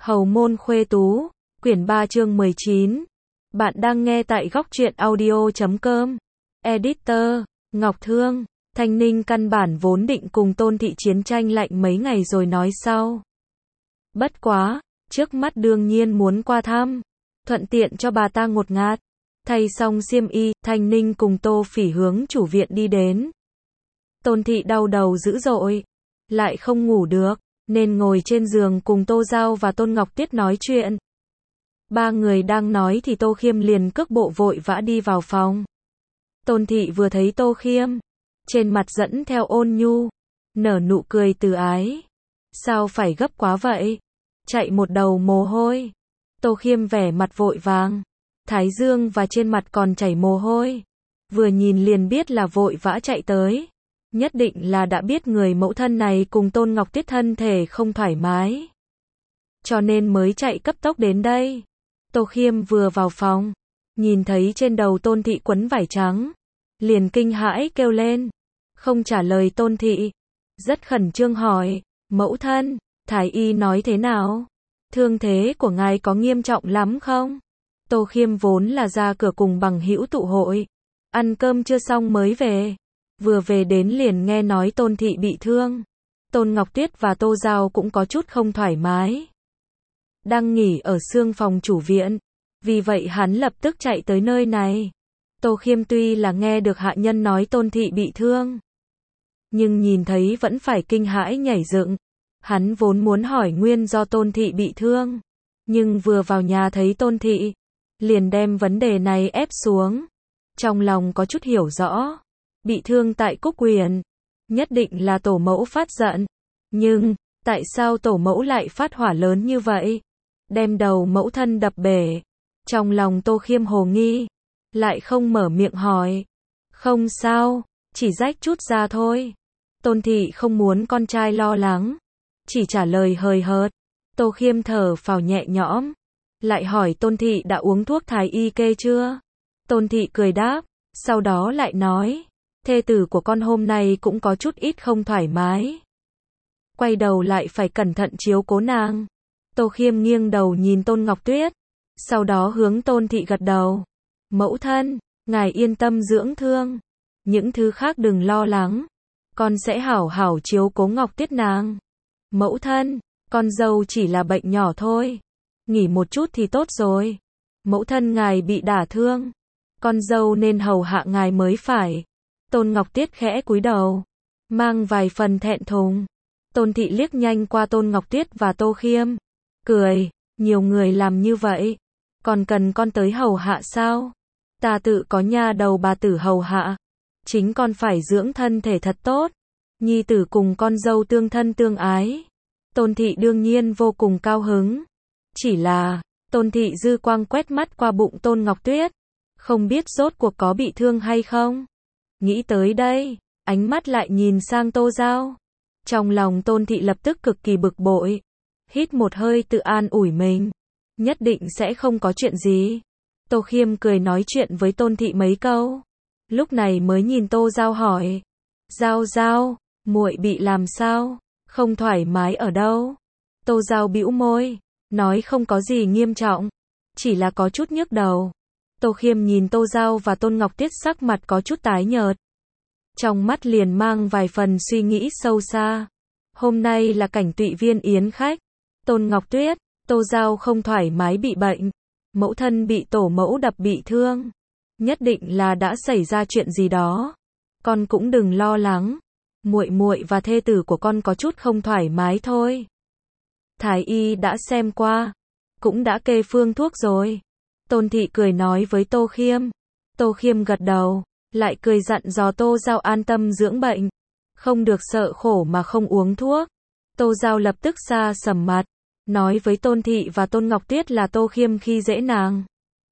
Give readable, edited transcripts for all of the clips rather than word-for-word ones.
Hầu môn khuê tú, quyển 3 chương 19. Bạn đang nghe tại góc truyện audio.com. Editor, Ngọc Thương. Thanh Ninh căn bản vốn định cùng Tôn Thị chiến tranh lạnh mấy ngày rồi nói sau. Bất quá, trước mắt đương nhiên muốn qua thăm, thuận tiện cho bà ta ngột ngạt. Thay xong xiêm y, Thanh Ninh cùng Tô Phỉ hướng chủ viện đi đến. Tôn Thị đau đầu dữ dội, lại không ngủ được, nên ngồi trên giường cùng Tô Giao và Tôn Ngọc Tiết nói chuyện. Ba người đang nói thì Tô Khiêm liền cước bộ vội vã đi vào phòng. Tôn Thị vừa thấy Tô Khiêm, trên mặt dẫn theo ôn nhu, nở nụ cười từ ái. Sao phải gấp quá vậy? Chạy một đầu mồ hôi. Tô Khiêm vẻ mặt vội vàng, thái dương và trên mặt còn chảy mồ hôi. Vừa nhìn liền biết là vội vã chạy tới. Nhất định là đã biết người mẫu thân này cùng Tôn Ngọc Tiết thân thể không thoải mái, cho nên mới chạy cấp tốc đến đây. Tô Khiêm vừa vào phòng, nhìn thấy trên đầu Tôn Thị quấn vải trắng, liền kinh hãi kêu lên, không trả lời Tôn Thị, rất khẩn trương hỏi, mẫu thân, thái y nói thế nào? Thương thế của ngài có nghiêm trọng lắm không? Tô Khiêm vốn là ra cửa cùng bằng hữu tụ hội, ăn cơm chưa xong mới về. Vừa về đến liền nghe nói Tôn Thị bị thương. Tôn Ngọc Tuyết và Tô Giao cũng có chút không thoải mái, đang nghỉ ở xương phòng chủ viện, vì vậy hắn lập tức chạy tới nơi này. Tô Khiêm tuy là nghe được hạ nhân nói Tôn Thị bị thương, nhưng nhìn thấy vẫn phải kinh hãi nhảy dựng. Hắn vốn muốn hỏi nguyên do Tôn Thị bị thương, nhưng vừa vào nhà thấy Tôn Thị, liền đem vấn đề này ép xuống. Trong lòng có chút hiểu rõ, bị thương tại Cúc Huyền, nhất định là tổ mẫu phát giận. Nhưng, tại sao tổ mẫu lại phát hỏa lớn như vậy? Đem đầu mẫu thân đập bể. Trong lòng Tô Khiêm hồ nghi, lại không mở miệng hỏi. Không sao, chỉ rách chút ra thôi. Tôn Thị không muốn con trai lo lắng, chỉ trả lời hời hợt. Tô Khiêm thở phào nhẹ nhõm, lại hỏi Tôn Thị đã uống thuốc thái y kê chưa? Tôn Thị cười đáp, sau đó lại nói, thê tử của con hôm nay cũng có chút ít không thoải mái. Quay đầu lại phải cẩn thận chiếu cố nàng. Tô Khiêm nghiêng đầu nhìn Tôn Ngọc Tuyết, sau đó hướng Tôn Thị gật đầu. Mẫu thân, ngài yên tâm dưỡng thương, những thứ khác đừng lo lắng, con sẽ hảo hảo chiếu cố Ngọc Tuyết nàng. Mẫu thân, con dâu chỉ là bệnh nhỏ thôi, nghỉ một chút thì tốt rồi. Mẫu thân ngài bị đả thương, con dâu nên hầu hạ ngài mới phải. Tôn Ngọc Tiết khẽ cúi đầu, mang vài phần thẹn thùng. Tôn Thị liếc nhanh qua Tôn Ngọc Tiết và Tô Khiêm, cười, nhiều người làm như vậy, còn cần con tới hầu hạ sao? Ta tự có nha đầu bà tử hầu hạ, chính con phải dưỡng thân thể thật tốt, nhi tử cùng con dâu tương thân tương ái. Tôn Thị đương nhiên vô cùng cao hứng, chỉ là, Tôn Thị dư quang quét mắt qua bụng Tôn Ngọc Tuyết, không biết rốt cuộc có bị thương hay không. Nghĩ tới đây, ánh mắt lại nhìn sang Tô Giao. Trong lòng Tôn Thị lập tức cực kỳ bực bội, hít một hơi tự an ủi mình, nhất định sẽ không có chuyện gì. Tô Khiêm cười nói chuyện với Tôn Thị mấy câu, lúc này mới nhìn Tô Giao hỏi, Giao Giao, muội bị làm sao, không thoải mái ở đâu? Tô Giao bĩu môi, nói không có gì nghiêm trọng, chỉ là có chút nhức đầu. Tô Khiêm nhìn Tô Giao và Tôn Ngọc Tiết sắc mặt có chút tái nhợt, trong mắt liền mang vài phần suy nghĩ sâu xa. Hôm nay là cảnh tụy viên yến khách, Tôn Ngọc Tuyết, Tô Giao không thoải mái bị bệnh, mẫu thân bị tổ mẫu đập bị thương, nhất định là đã xảy ra chuyện gì đó. Con cũng đừng lo lắng, muội muội và thê tử của con có chút không thoải mái thôi. Thái y đã xem qua, cũng đã kê phương thuốc rồi. Tôn Thị cười nói với Tô Khiêm. Tô Khiêm gật đầu, lại cười dặn dò Tô Giao an tâm dưỡng bệnh, không được sợ khổ mà không uống thuốc. Tô Giao lập tức xa sầm mặt, nói với Tôn Thị và Tôn Ngọc Tiết là Tô Khiêm khi dễ nàng.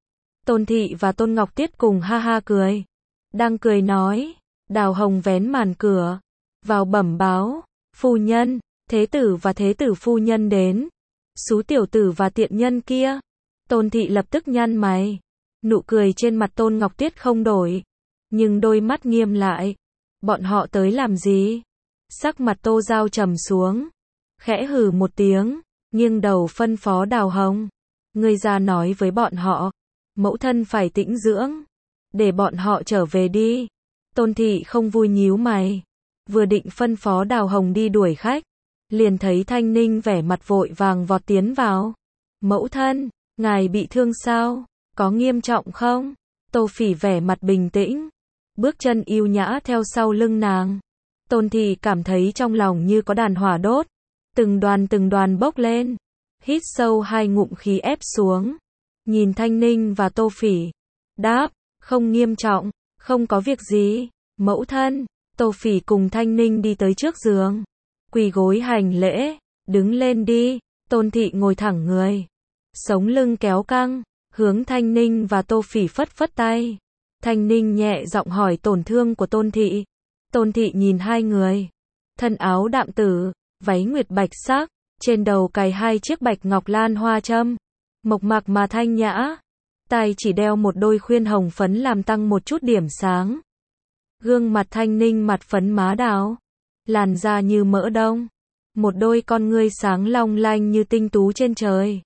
Tôn Thị và Tôn Ngọc Tiết cùng ha ha cười. Đang cười nói, Đào Hồng vén màn cửa, vào bẩm báo, phu nhân, thế tử và thế tử phu nhân đến. Xú tiểu tử và tiện nhân kia. Tôn Thị lập tức nhăn mày, nụ cười trên mặt Tôn Ngọc Tiết không đổi, nhưng đôi mắt nghiêm lại. Bọn họ tới làm gì? Sắc mặt Tô Giao trầm xuống, khẽ hừ một tiếng, nghiêng đầu phân phó Đào Hồng. Ngươi ra nói với bọn họ, mẫu thân phải tĩnh dưỡng, để bọn họ trở về đi. Tôn thị không vui nhíu mày, vừa định phân phó Đào Hồng đi đuổi khách, liền thấy Thanh Ninh vẻ mặt vội vàng vọt tiến vào. Mẫu thân, ngài bị thương sao? Có nghiêm trọng không? Tô Phỉ vẻ mặt bình tĩnh, bước chân yêu nhã theo sau lưng nàng. Tôn thị cảm thấy trong lòng như có đàn hỏa đốt, từng đoàn bốc lên, hít sâu 2 ngụm khí ép xuống, nhìn Thanh Ninh và Tô Phỉ, đáp, không nghiêm trọng, không có việc gì, mẫu thân. Tô Phỉ cùng Thanh Ninh đi tới trước giường, quỳ gối hành lễ, đứng lên đi. Tôn thị ngồi thẳng người, sống lưng kéo căng, hướng Thanh Ninh và Tô Phỉ phất phất tay. Thanh Ninh nhẹ giọng hỏi tổn thương của Tôn thị. Tôn thị nhìn hai người, thân áo đạm tử, váy nguyệt bạch sắc, trên đầu cài 2 chiếc bạch ngọc lan hoa châm, mộc mạc mà thanh nhã, tai chỉ đeo một đôi khuyên hồng phấn làm tăng một chút điểm sáng. Gương mặt Thanh Ninh mặt phấn má đào, làn da như mỡ đông, một đôi con ngươi sáng long lanh như tinh tú trên trời.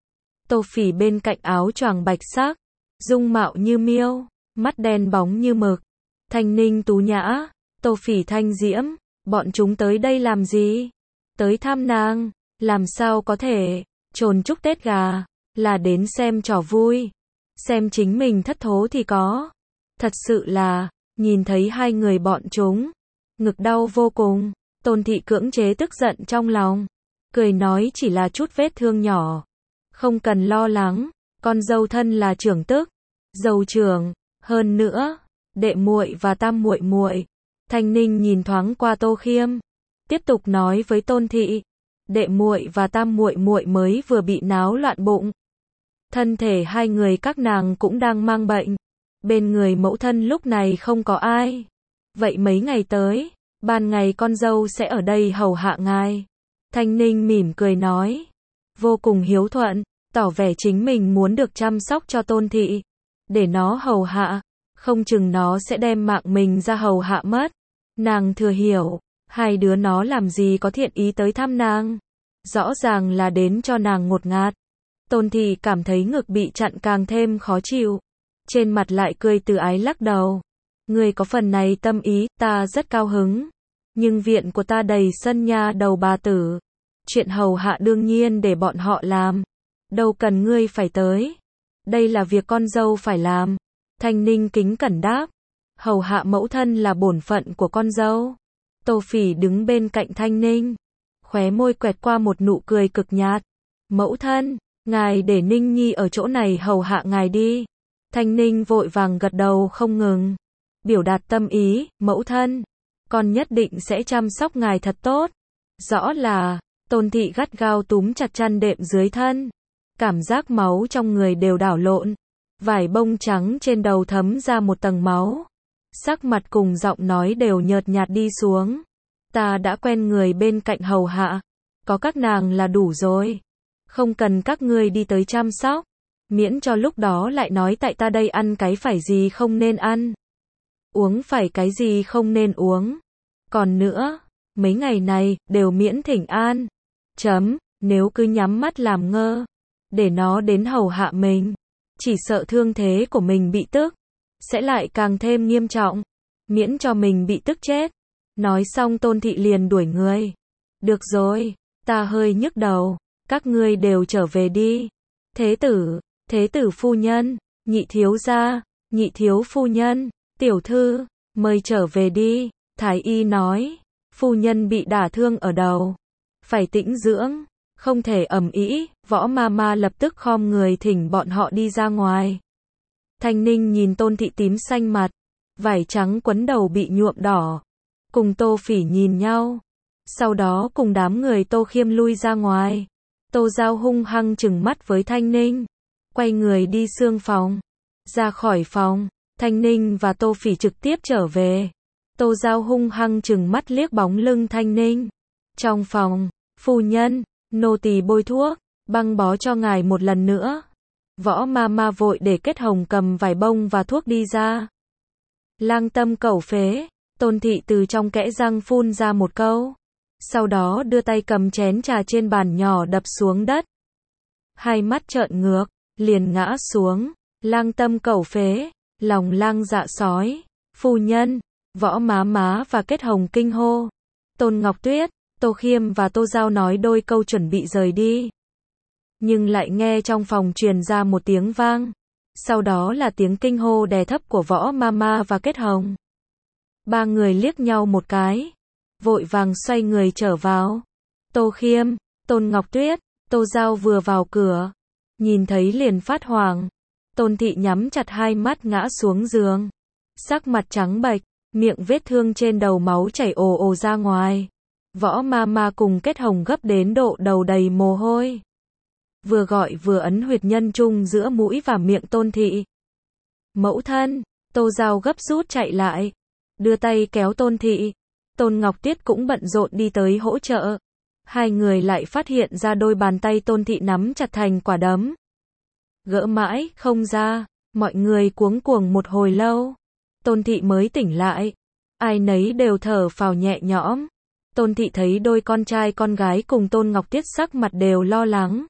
Tô Phỉ bên cạnh áo choàng bạch sắc, dung mạo như miêu, mắt đen bóng như mực. Thanh Ninh tú nhã, Tô Phỉ thanh diễm, bọn chúng tới đây làm gì? Tới thăm nàng, làm sao có thể, chồn chúc Tết gà, là đến xem trò vui, xem chính mình thất thố thì có. Thật sự là, nhìn thấy hai người bọn chúng, ngực đau vô cùng. Tôn thị cưỡng chế tức giận trong lòng, cười nói chỉ là chút vết thương nhỏ, không cần lo lắng, con dâu thân là trưởng tức, dâu trưởng, hơn nữa, đệ muội và tam muội muội. Thanh Ninh nhìn thoáng qua Tô Khiêm, tiếp tục nói với Tôn thị, đệ muội và tam muội muội mới vừa bị náo loạn bụng, thân thể hai người các nàng cũng đang mang bệnh, bên người mẫu thân lúc này không có ai. Vậy mấy ngày tới, ban ngày con dâu sẽ ở đây hầu hạ ngài. Thanh Ninh mỉm cười nói, vô cùng hiếu thuận, tỏ vẻ chính mình muốn được chăm sóc cho Tôn thị, để nó hầu hạ, không chừng nó sẽ đem mạng mình ra hầu hạ mất. Nàng thừa hiểu, hai đứa nó làm gì có thiện ý tới thăm nàng, rõ ràng là đến cho nàng ngột ngạt. Tôn thị cảm thấy ngực bị chặn càng thêm khó chịu, trên mặt lại cười từ ái lắc đầu. Người có phần này tâm ý, ta rất cao hứng, nhưng viện của ta đầy sân nha đầu bà tử, chuyện hầu hạ đương nhiên để bọn họ làm, đâu cần ngươi phải tới, đây là việc con dâu phải làm. Thanh Ninh kính cẩn đáp, hầu hạ mẫu thân là bổn phận của con dâu. Tô Phỉ đứng bên cạnh Thanh Ninh, khóe môi quẹt qua một nụ cười cực nhạt. Mẫu thân, ngài để Ninh Nhi ở chỗ này hầu hạ ngài đi. Thanh Ninh vội vàng gật đầu không ngừng, biểu đạt tâm ý, mẫu thân, con nhất định sẽ chăm sóc ngài thật tốt. Rõ là, Tôn thị gắt gao túm chặt chăn đệm dưới thân, cảm giác máu trong người đều đảo lộn, vải bông trắng trên đầu thấm ra một tầng máu, sắc mặt cùng giọng nói đều nhợt nhạt đi xuống. Ta đã quen người bên cạnh hầu hạ, có các nàng là đủ rồi, không cần các ngươi đi tới chăm sóc, miễn cho lúc đó lại nói tại ta đây ăn cái phải gì không nên ăn, uống phải cái gì không nên uống. Còn nữa, mấy ngày này, đều miễn thỉnh an. Nếu cứ nhắm mắt làm ngơ, để nó đến hầu hạ mình, chỉ sợ thương thế của mình bị tức, sẽ lại càng thêm nghiêm trọng, miễn cho mình bị tức chết. Nói xong Tôn thị liền đuổi người. Được rồi, ta hơi nhức đầu, các ngươi đều trở về đi. Thế tử phu nhân, nhị thiếu gia, nhị thiếu phu nhân, tiểu thư, mời trở về đi. Thái y nói, phu nhân bị đả thương ở đầu, phải tĩnh dưỡng, không thể ầm ĩ. Võ Mama lập tức khom người thỉnh bọn họ đi ra ngoài. Thanh Ninh nhìn Tôn thị tím xanh mặt, vải trắng quấn đầu bị nhuộm đỏ, cùng Tô Phỉ nhìn nhau, sau đó cùng đám người Tô Khiêm lui ra ngoài. Tô Giao hung hăng trừng mắt với Thanh Ninh, quay người đi xương phòng. Ra khỏi phòng, Thanh Ninh và Tô Phỉ trực tiếp trở về. Tô Giao hung hăng trừng mắt liếc bóng lưng Thanh Ninh. Trong phòng, phu nhân, nô tỳ bôi thuốc, băng bó cho ngài một lần nữa. Võ Mama vội để Kết Hồng cầm vải bông và thuốc đi ra. Lang tâm cẩu phế, Tôn thị từ trong kẽ răng phun ra một câu. sau đó đưa tay cầm chén trà trên bàn nhỏ đập xuống đất. Hai mắt trợn ngược, liền ngã xuống. Lang tâm cẩu phế, lòng lang dạ sói. Phu nhân, Võ Má Má và Kết Hồng kinh hô. Tôn Ngọc Tuyết, Tô Khiêm và Tô Giao nói đôi câu chuẩn bị rời đi. Nhưng lại nghe trong phòng truyền ra một tiếng vang. Sau đó là tiếng kinh hô đè thấp của Võ Mama và Kết Hồng. Ba người liếc nhau một cái, vội vàng xoay người trở vào. Tô Khiêm, Tôn Ngọc Tuyết, Tô Giao vừa vào cửa, nhìn thấy liền phát hoảng. Tôn Thị nhắm chặt hai mắt ngã xuống giường, sắc mặt trắng bệch, miệng vết thương trên đầu máu chảy ồ ồ ra ngoài. Võ Mama cùng Kết Hồng gấp đến độ đầu đầy mồ hôi. Vừa gọi vừa ấn huyệt nhân trung giữa mũi và miệng Tôn Thị. Mẫu thân, Tô Giao gấp rút chạy lại, đưa tay kéo Tôn Thị. Tôn Ngọc Tuyết cũng bận rộn đi tới hỗ trợ. Hai người lại phát hiện ra đôi bàn tay Tôn Thị nắm chặt thành quả đấm. Gỡ mãi, không ra, mọi người cuống cuồng một hồi lâu. Tôn Thị mới tỉnh lại. Ai nấy đều thở phào nhẹ nhõm. Tôn Thị thấy đôi con trai con gái cùng Tôn Ngọc Tuyết sắc mặt đều lo lắng.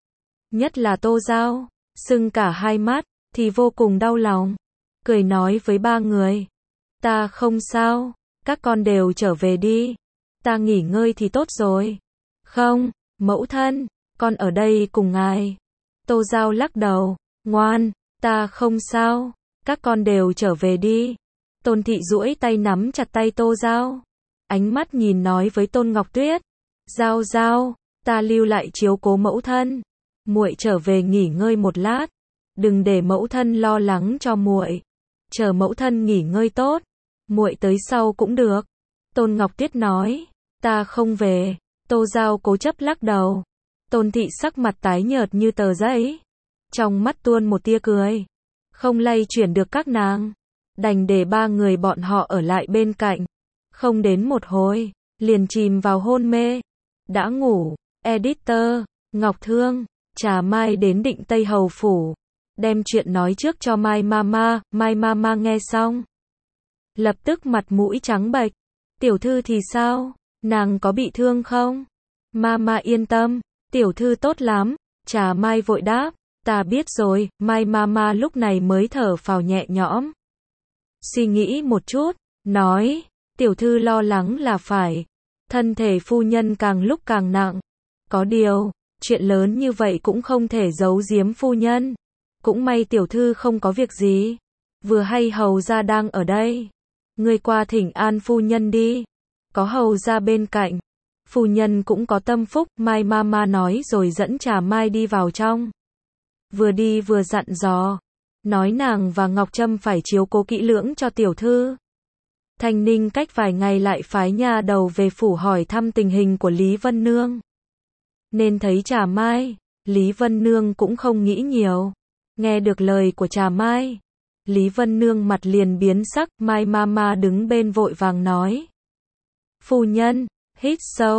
Nhất là Tô Giao, sưng cả hai mắt, thì vô cùng đau lòng. Cười nói với ba người. Ta không sao, các con đều trở về đi. Ta nghỉ ngơi thì tốt rồi. Không, mẫu thân, con ở đây cùng ngài. Tô Giao lắc đầu, ngoan, ta không sao, các con đều trở về đi. Tôn Thị duỗi tay nắm chặt tay Tô Giao. Ánh mắt nhìn nói với Tôn Ngọc Tuyết. Giao Giao, ta lưu lại chiếu cố mẫu thân. Muội trở về nghỉ ngơi một lát. Đừng để mẫu thân lo lắng cho muội. Chờ mẫu thân nghỉ ngơi tốt, muội tới sau cũng được. Tôn Ngọc Tuyết nói. Ta không về. Tô Giao cố chấp lắc đầu. Tôn Thị sắc mặt tái nhợt như tờ giấy. Trong mắt tuôn một tia cười. Không lay chuyển được các nàng. Đành để ba người bọn họ ở lại bên cạnh. Không đến một hồi, liền chìm vào hôn mê. Đã ngủ, editor, Ngọc Thương, Trà Mai đến Định Tây Hầu Phủ. Đem chuyện nói trước cho Mai Mama nghe xong. Lập tức mặt mũi trắng bệch. Tiểu thư thì sao? Nàng có bị thương không? Mama yên tâm, tiểu thư tốt lắm. Trà Mai vội đáp. Ta biết rồi. Mai Mama lúc này mới thở phào nhẹ nhõm. Suy nghĩ một chút, nói. Tiểu thư lo lắng là phải. Thân thể phu nhân càng lúc càng nặng. Có điều, chuyện lớn như vậy cũng không thể giấu giếm phu nhân. Cũng may tiểu thư không có việc gì. Vừa hay hầu gia đang ở đây. Ngươi qua thỉnh an phu nhân đi. Có hầu gia bên cạnh. Phu nhân cũng có tâm phúc. Mai Mama nói rồi dẫn Trà Mai đi vào trong. Vừa đi vừa dặn dò. Nói nàng và Ngọc Trâm phải chiếu cố kỹ lưỡng cho tiểu thư. Thanh Ninh cách vài ngày lại phái nha đầu về phủ hỏi thăm tình hình của Lý Vân Nương. Nên thấy Trà Mai, Lý Vân Nương cũng không nghĩ nhiều. Nghe được lời của Trà Mai, Lý Vân Nương mặt liền biến sắc. Mai Mama đứng bên vội vàng nói. Phu nhân, hít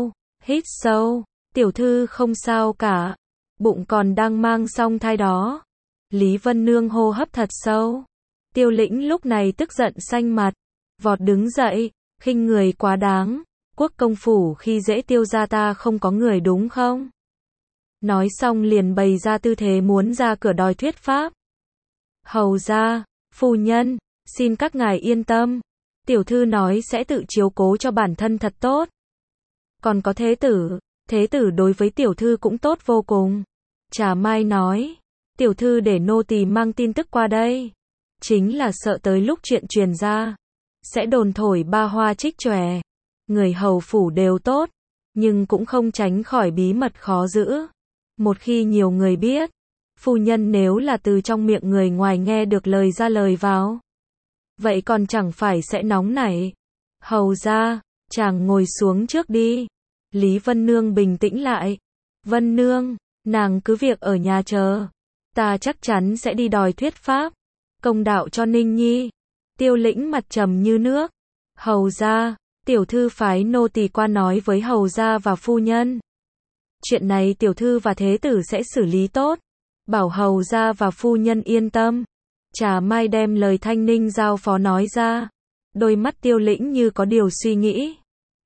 sâu, tiểu thư không sao cả. Bụng còn đang mang song thai đó. Lý Vân Nương hô hấp thật sâu. Tiêu Lĩnh lúc này tức giận xanh mặt. Vọt đứng dậy, khinh người quá đáng. Quốc công phủ khi dễ Tiêu gia ta không có người đúng không? Nói xong liền bày ra tư thế muốn ra cửa đòi thuyết pháp. Hầu gia, phu nhân, xin các ngài yên tâm. Tiểu thư nói sẽ tự chiếu cố cho bản thân thật tốt. Còn có thế tử đối với tiểu thư cũng tốt vô cùng. Trà Mai nói, tiểu thư để nô tỳ mang tin tức qua đây. Chính là sợ tới lúc chuyện truyền ra. Sẽ đồn thổi ba hoa trích chòe. Người hầu phủ đều tốt, nhưng cũng không tránh khỏi bí mật khó giữ. Một khi nhiều người biết, phu nhân nếu là từ trong miệng người ngoài nghe được lời ra lời vào, vậy còn chẳng phải sẽ nóng nảy. Hầu ra, chàng ngồi xuống trước đi. Lý Vân Nương bình tĩnh lại. Vân Nương, nàng cứ việc ở nhà chờ. Ta chắc chắn sẽ đi đòi thuyết pháp. Công đạo cho Ninh Nhi. Tiêu Lĩnh mặt trầm như nước. Hầu ra, tiểu thư phái nô tỳ qua nói với hầu gia và phu nhân. Chuyện này tiểu thư và thế tử sẽ xử lý tốt. Bảo hầu gia và phu nhân yên tâm. Trà Mai đem lời Thanh Ninh giao phó nói ra. Đôi mắt Tiêu Lĩnh như có điều suy nghĩ.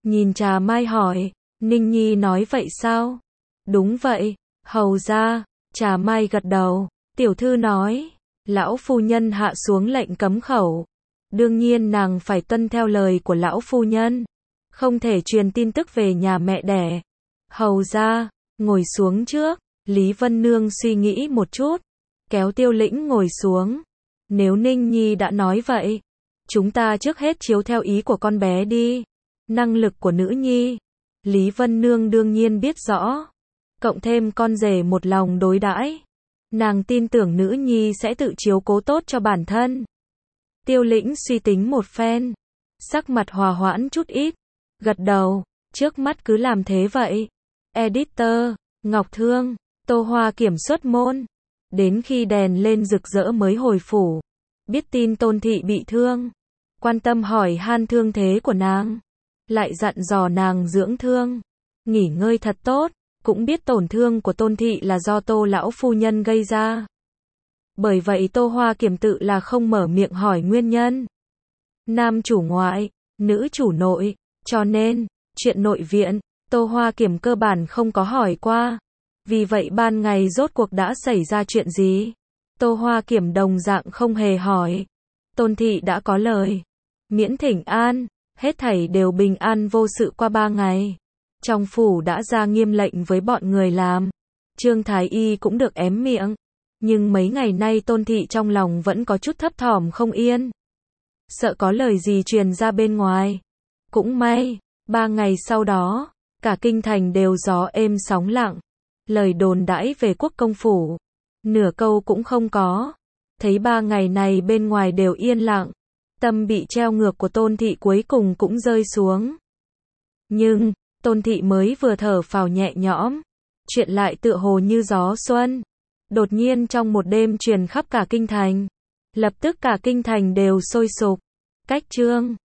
Nhìn Trà Mai hỏi, Ninh Nhi nói vậy sao? Đúng vậy, hầu ra. Trà Mai gật đầu, tiểu thư nói, lão phu nhân hạ xuống lệnh cấm khẩu. Đương nhiên nàng phải tuân theo lời của lão phu nhân, không thể truyền tin tức về nhà mẹ đẻ. Hầu ra, ngồi xuống trước. Lý Vân Nương suy nghĩ một chút, kéo Tiêu Lĩnh ngồi xuống. Nếu Ninh Nhi đã nói vậy, chúng ta trước hết chiếu theo ý của con bé đi. Năng lực của nữ nhi, Lý Vân Nương đương nhiên biết rõ. Cộng thêm con rể một lòng đối đãi, nàng tin tưởng nữ nhi sẽ tự chiếu cố tốt cho bản thân. Tiêu Lĩnh suy tính một phen, sắc mặt hòa hoãn chút ít, gật đầu, trước mắt cứ làm thế vậy. Editor, Ngọc Thương, Tô Hoa Kiểm xuất môn, đến khi đèn lên rực rỡ mới hồi phủ, biết tin Tôn thị bị thương, quan tâm hỏi han thương thế của nàng, lại dặn dò nàng dưỡng thương, nghỉ ngơi thật tốt, cũng biết tổn thương của Tôn thị là do Tô lão phu nhân gây ra. Bởi vậy Tô Hoa Kiểm tự là không mở miệng hỏi nguyên nhân. Nam chủ ngoại, nữ chủ nội, cho nên, chuyện nội viện, Tô Hoa Kiểm cơ bản không có hỏi qua. Vì vậy ban ngày rốt cuộc đã xảy ra chuyện gì? Tô Hoa Kiểm đồng dạng không hề hỏi. Tôn thị đã có lời miễn thỉnh an, hết thảy đều bình an vô sự qua 3 ngày. Trong phủ đã ra nghiêm lệnh với bọn người làm. Trương Thái Y cũng được ém miệng. Nhưng mấy ngày nay Tôn thị trong lòng vẫn có chút thấp thỏm không yên. Sợ có lời gì truyền ra bên ngoài. Cũng may, 3 ngày sau đó, cả kinh thành đều gió êm sóng lặng. Lời đồn đãi về quốc công phủ, nửa câu cũng không có. Thấy 3 ngày này bên ngoài đều yên lặng, tâm bị treo ngược của Tôn thị cuối cùng cũng rơi xuống. Nhưng, Tôn thị mới vừa thở phào nhẹ nhõm, chuyện lại tựa hồ như gió xuân. Đột nhiên trong một đêm truyền khắp cả kinh thành. Lập tức cả kinh thành đều sôi sục. Cách Trương